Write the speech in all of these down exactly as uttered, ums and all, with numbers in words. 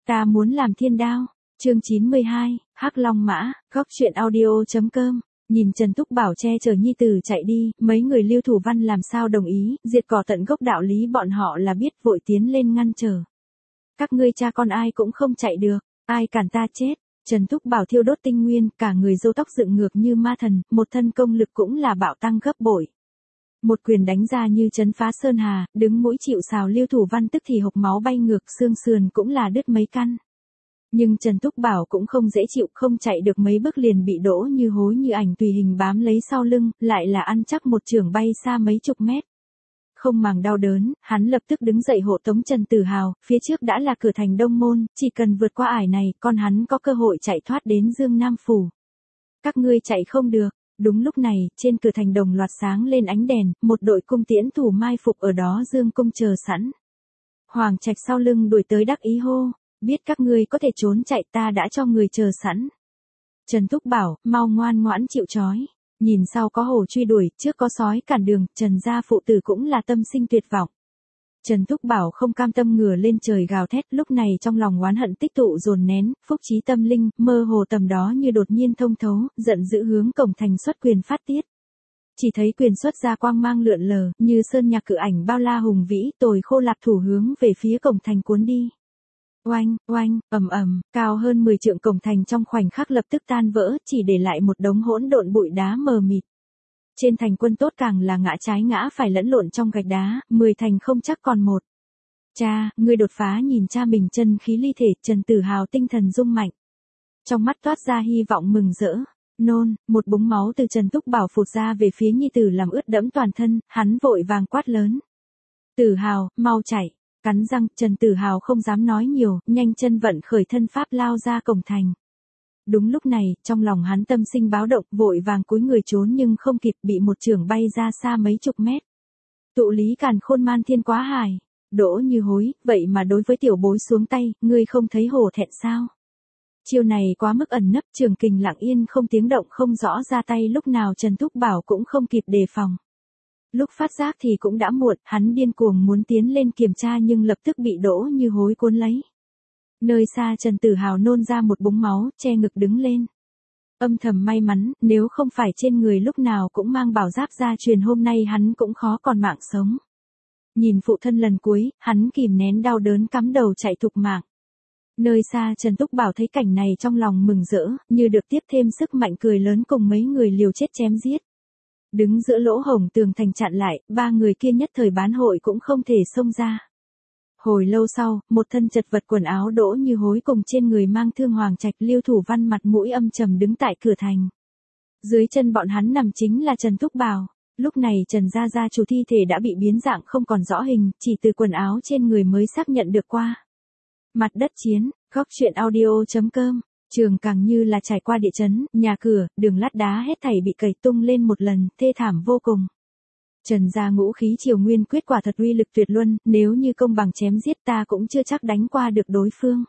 Ta muốn làm thiên đao. Chương chín mươi hai, Hắc Long Mã, góc truyện audio.com. Nhìn Trần Túc Bảo che chở nhi tử chạy đi, mấy người Lưu Thủ Văn làm sao đồng ý, diệt cỏ tận gốc đạo lý bọn họ là biết, vội tiến lên ngăn trở. Các ngươi cha con ai cũng không chạy được, ai cản ta chết. Trần Túc Bảo thiêu đốt tinh nguyên, cả người râu tóc dựng ngược như ma thần, một thân công lực cũng là bạo tăng gấp bội. Một quyền đánh ra như chấn phá sơn hà, đứng mũi chịu sào Lưu Thủ Văn tức thì hộc máu bay ngược, xương sườn cũng là đứt mấy căn. Nhưng Trần Túc Bảo cũng không dễ chịu, không chạy được mấy bước liền bị Đỗ Như Hối như ảnh tùy hình bám lấy sau lưng, lại là ăn chắc một chưởng bay xa mấy chục mét. Không màng đau đớn, hắn lập tức đứng dậy hộ tống Trần Tử Hào, phía trước đã là cửa thành Đông Môn, chỉ cần vượt qua ải này, con hắn có cơ hội chạy thoát đến Dương Nam Phủ. Các ngươi chạy không được. Đúng lúc này, trên cửa thành đồng loạt sáng lên ánh đèn, một đội cung tiễn thủ mai phục ở đó Dương cung chờ sẵn. Hoàng Trạch sau lưng đuổi tới đắc ý hô, biết các ngươi có thể trốn chạy, ta đã cho người chờ sẵn. Trần Túc Bảo, mau ngoan ngoãn chịu trói. Nhìn sau có hổ truy đuổi, trước có sói cản đường, Trần gia phụ tử cũng là tâm sinh tuyệt vọng. Trần Túc Bảo không cam tâm ngửa lên trời gào thét, lúc này trong lòng oán hận tích tụ dồn nén, phúc trí tâm linh, mơ hồ tầm đó như đột nhiên thông thấu, giận dữ hướng cổng thành xuất quyền phát tiết. Chỉ thấy quyền xuất ra quang mang lượn lờ, như sơn nhạc cự ảnh bao la hùng vĩ, tồi khô lạc thủ hướng về phía cổng thành cuốn đi. Oanh, oanh, ầm ầm, cao hơn mười trượng cổng thành trong khoảnh khắc lập tức tan vỡ, chỉ để lại một đống hỗn độn bụi đá mờ mịt. Trên thành quân tốt càng là ngã trái ngã phải lẫn lộn trong gạch đá, mười thành không chắc còn một. Cha, ngươi đột phá, nhìn cha mình chân khí ly thể, Trần Tử Hào tinh thần rung mạnh. Trong mắt toát ra hy vọng mừng rỡ. Nôn, một búng máu từ Trần Túc Bảo phụt ra về phía nhi tử làm ướt đẫm toàn thân, hắn vội vàng quát lớn. Tử Hào, mau chạy. Cắn răng, Trần Tử Hào không dám nói nhiều, nhanh chân vận khởi thân pháp lao ra cổng thành. Đúng lúc này, trong lòng hắn tâm sinh báo động, vội vàng cúi người trốn nhưng không kịp, bị một chưởng bay ra xa mấy chục mét. Tụ lý càn khôn man thiên quá hài. Đỗ Như Hối, vậy mà đối với tiểu bối xuống tay, ngươi không thấy hổ thẹn sao? Chiêu này quá mức ẩn nấp, trường kình lặng yên không tiếng động không rõ ra tay, lúc nào Trần Túc Bảo cũng không kịp đề phòng. Lúc phát giác thì cũng đã muộn, hắn điên cuồng muốn tiến lên kiểm tra nhưng lập tức bị Đỗ Như Hối cuốn lấy. Nơi xa Trần Tử Hào nôn ra một búng máu, che ngực đứng lên. Âm thầm may mắn, nếu không phải trên người lúc nào cũng mang bảo giáp gia truyền, hôm nay hắn cũng khó còn mạng sống. Nhìn phụ thân lần cuối, hắn kìm nén đau đớn cắm đầu chạy thục mạng. Nơi xa Trần Túc Bảo thấy cảnh này trong lòng mừng rỡ, như được tiếp thêm sức mạnh cười lớn cùng mấy người liều chết chém giết. Đứng giữa lỗ hổng tường thành chặn lại, ba người kia nhất thời bán hội cũng không thể xông ra. Hồi lâu sau, một thân chật vật quần áo Đỗ Như Hối cùng trên người mang thương Hoàng Trạch, Lưu Thủ Văn mặt mũi âm trầm đứng tại cửa thành. Dưới chân bọn hắn nằm chính là Trần Túc Bảo. Lúc này Trần gia gia chủ thi thể đã bị biến dạng không còn rõ hình, chỉ từ quần áo trên người mới xác nhận được qua. Mặt đất chiến, góc truyện audio.com. Trường càng như là trải qua địa chấn, nhà cửa, đường lát đá hết thảy bị cày tung lên một lần, thê thảm vô cùng. Trần gia ngũ khí triều nguyên quyết quả thật uy lực tuyệt luân, nếu như công bằng chém giết ta cũng chưa chắc đánh qua được đối phương.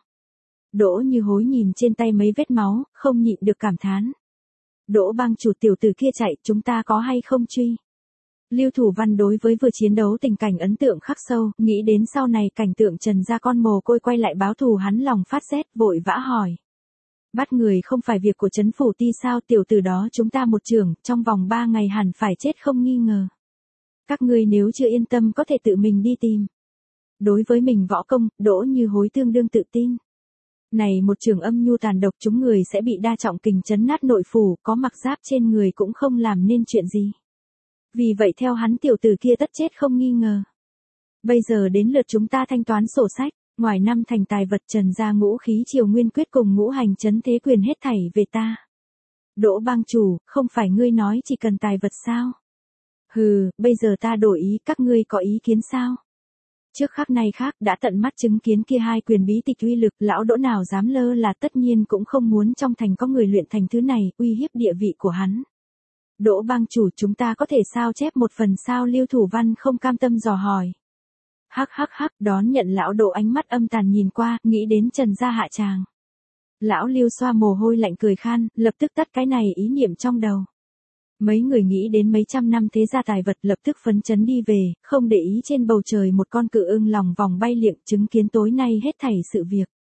Đỗ Như Hối nhìn trên tay mấy vết máu, không nhịn được cảm thán. Đỗ bang chủ, tiểu tử kia chạy, chúng ta có hay không truy? Lưu Thủ Văn đối với vừa chiến đấu tình cảnh ấn tượng khắc sâu, nghĩ đến sau này cảnh tượng Trần gia con mồ côi quay lại báo thù, hắn lòng phát rét, vội vã hỏi. Bắt người không phải việc của trấn phủ ti sao? Tiểu tử đó chúng ta một chưởng, trong vòng ba ngày hẳn phải chết không nghi ngờ. Các ngươi nếu chưa yên tâm có thể tự mình đi tìm. Đối với mình võ công, Đỗ Như Hối tương đương tự tin. Này một chưởng âm nhu tàn độc, chúng người sẽ bị đa trọng kình chấn nát nội phủ, có mặc giáp trên người cũng không làm nên chuyện gì. Vì vậy theo hắn tiểu tử kia tất chết không nghi ngờ. Bây giờ đến lượt chúng ta thanh toán sổ sách. Ngoài năm thành tài vật, Trần gia ngũ khí triều nguyên quyết cùng ngũ hành chấn thế quyền hết thảy về ta. Đỗ bang chủ, không phải ngươi nói chỉ cần tài vật sao? Hừ, bây giờ ta đổi ý, các ngươi có ý kiến sao? Trước khắc này khác, đã tận mắt chứng kiến kia hai quyền bí tịch uy lực, lão Đỗ nào dám lơ là, tất nhiên cũng không muốn trong thành có người luyện thành thứ này, uy hiếp địa vị của hắn. Đỗ bang chủ, chúng ta có thể sao chép một phần sao? Lưu Thủ Văn không cam tâm dò hỏi. Hắc hắc hắc, đón nhận lão Đỗ ánh mắt âm tàn nhìn qua, nghĩ đến Trần gia hạ tràng. Lão Lưu xoa mồ hôi lạnh cười khan, lập tức tắt cái này ý niệm trong đầu. Mấy người nghĩ đến mấy trăm năm thế gia tài vật, lập tức phấn chấn đi về, không để ý trên bầu trời một con cự ưng lòng vòng bay liệng, chứng kiến tối nay hết thảy sự việc.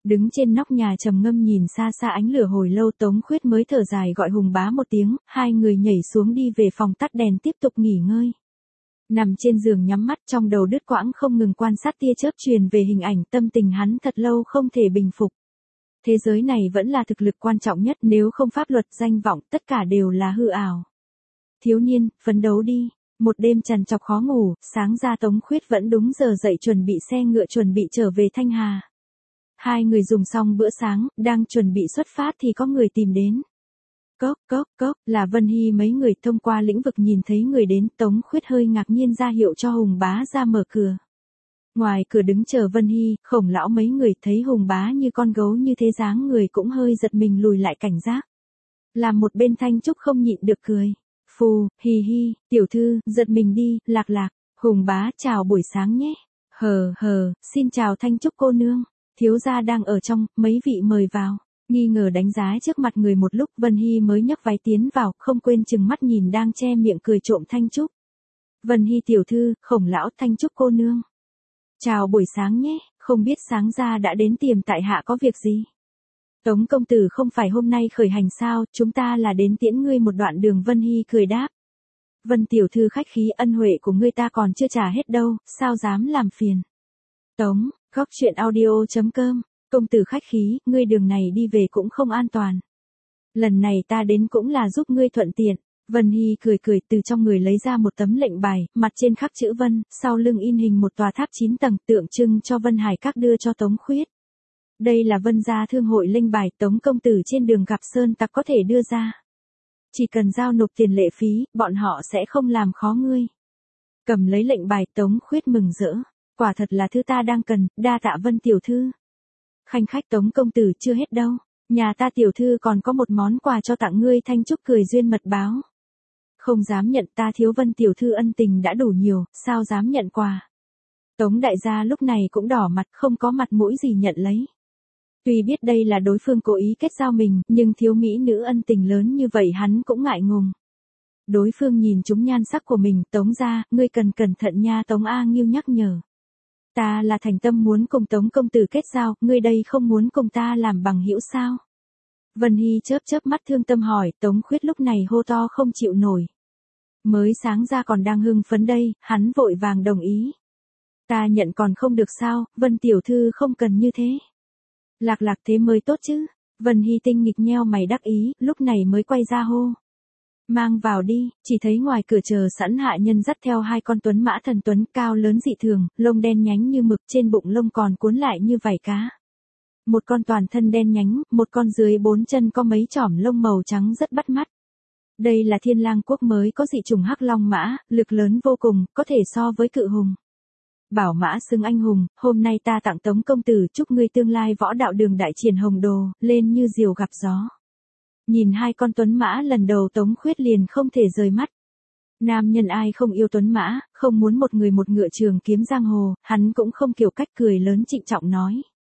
Đứng trên nóc nhà trầm ngâm nhìn xa xa ánh lửa hồi lâu, Tống Khuyết mới thở dài gọi Hùng Bá một tiếng, hai người nhảy xuống đi về phòng tắt đèn tiếp tục nghỉ ngơi. Nằm trên giường nhắm mắt, trong đầu đứt quãng không ngừng quan sát tia chớp truyền về hình ảnh, tâm tình hắn thật lâu không thể bình phục. Thế giới này vẫn là thực lực quan trọng nhất, nếu không pháp luật, danh vọng, tất cả đều là hư ảo. Thiếu niên, phấn đấu đi. Một đêm trằn trọc khó ngủ, sáng ra Tống Khuyết vẫn đúng giờ dậy chuẩn bị xe ngựa chuẩn bị trở về Thanh Hà. Hai người dùng xong bữa sáng, đang chuẩn bị xuất phát thì có người tìm đến. Cốc, cốc, cốc, là Vân Hy mấy người thông qua lĩnh vực nhìn thấy người đến, Tống Khuyết hơi ngạc nhiên ra hiệu cho Hùng Bá ra mở cửa. Ngoài cửa đứng chờ Vân Hy, Khổng lão mấy người thấy Hùng Bá như con gấu như thế dáng người cũng hơi giật mình lùi lại cảnh giác. Làm một bên Thanh Trúc không nhịn được cười. Phù, hi hi, tiểu thư, giật mình đi, Lạc Lạc. Hùng Bá chào buổi sáng nhé. Hờ hờ, xin chào Thanh Trúc cô nương. Thiếu gia đang ở trong, mấy vị mời vào. Nghi ngờ đánh giá trước mặt người một lúc, Vân Hy mới nhấc váy tiến vào, không quên chừng mắt nhìn đang che miệng cười trộm Thanh Trúc. Vân Hy tiểu thư, Khổng lão, Thanh Trúc cô nương. Chào buổi sáng nhé, không biết sáng ra đã đến tìm tại hạ có việc gì? Tống công tử không phải hôm nay khởi hành sao, chúng ta là đến tiễn ngươi một đoạn đường. Vân Hy cười đáp. Vân tiểu thư khách khí, ân huệ của ngươi ta còn chưa trả hết đâu, sao dám làm phiền. Tống, góc truyện audio chấm com, công tử khách khí, ngươi đường này đi về cũng không an toàn. Lần này ta đến cũng là giúp ngươi thuận tiện. Vân Hy cười cười từ trong người lấy ra một tấm lệnh bài, mặt trên khắc chữ Vân, sau lưng in hình một tòa tháp chín tầng tượng trưng cho Vân Hải Các đưa cho Tống Khuyết. Đây là Vân gia thương hội linh bài, Tống công tử trên đường gặp sơn tặc có thể đưa ra. Chỉ cần giao nộp tiền lệ phí, bọn họ sẽ không làm khó ngươi. Cầm lấy lệnh bài, Tống Khuyết mừng rỡ. Quả thật là thứ ta đang cần, đa tạ Vân tiểu thư. Khanh khách Tống công tử chưa hết đâu. Nhà ta tiểu thư còn có một món quà cho tặng ngươi. Thanh Trúc cười duyên mật báo. Không dám nhận, ta thiếu Vân tiểu thư ân tình đã đủ nhiều, sao dám nhận quà. Tống đại gia lúc này cũng đỏ mặt, không có mặt mũi gì nhận lấy. Tuy biết đây là đối phương cố ý kết giao mình, nhưng thiếu mỹ nữ ân tình lớn như vậy hắn cũng ngại ngùng. Đối phương nhìn chúng nhan sắc của mình, Tống gia, ngươi cần cẩn thận nha. Tống A Nghiêu nhắc nhở. Ta là thành tâm muốn cùng Tống công tử kết giao, ngươi đây không muốn cùng ta làm bằng hữu sao? Vân Hy chớp chớp mắt thương tâm hỏi, Tống Khuyết lúc này hô to không chịu nổi. Mới sáng ra còn đang hưng phấn đây, hắn vội vàng đồng ý. Ta nhận còn không được sao, Vân tiểu thư không cần như thế. Lạc Lạc thế mới tốt chứ. Vân Hy tinh nghịch nheo mày đắc ý, lúc này mới quay ra hô. Mang vào đi, chỉ thấy ngoài cửa chờ sẵn hạ nhân dắt theo hai con tuấn mã thần tuấn cao lớn dị thường, lông đen nhánh như mực, trên bụng lông còn cuốn lại như vảy cá. Một con toàn thân đen nhánh, một con dưới bốn chân có mấy chỏm lông màu trắng rất bắt mắt. Đây là Thiên Lang quốc mới có dị chủng hắc long mã, lực lớn vô cùng, có thể so với cự hùng. Bảo mã xứng anh hùng, hôm nay ta tặng Tống công tử, chúc ngươi tương lai võ đạo đường đại triển hồng đồ, lên như diều gặp gió. Nhìn hai con tuấn mã lần đầu Tống Khuyết liền không thể rời mắt. Nam nhân ai không yêu tuấn mã, không muốn một người một ngựa trường kiếm giang hồ, hắn cũng không kiểu cách cười lớn trịnh trọng nói.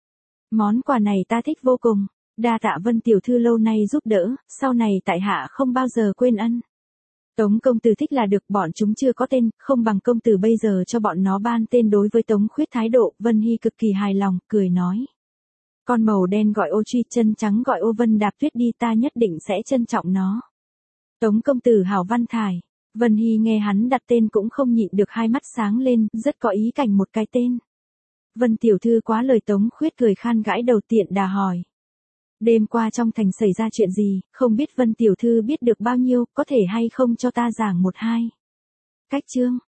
Món quà này ta thích vô cùng, đa tạ Vân tiểu thư lâu nay giúp đỡ, sau này tại hạ không bao giờ quên ân. Tống công tử thích là được, bọn chúng chưa có tên, không bằng công tử bây giờ cho bọn nó ban tên. Đối với Tống Khuyết thái độ, Vân Hy cực kỳ hài lòng, cười nói. Con màu đen gọi ô truy, chân trắng gọi ô Vân đạp tuyết đi, ta nhất định sẽ trân trọng nó. Tống công tử hảo văn thải. Vân Hy nghe hắn đặt tên cũng không nhịn được hai mắt sáng lên, rất có ý cảnh một cái tên. Vân tiểu thư quá lời. Tống Khuyết cười khan gãi đầu tiện đà hỏi. Đêm qua trong thành xảy ra chuyện gì, không biết Vân tiểu thư biết được bao nhiêu, có thể hay không cho ta giảng một hai. Cách chương.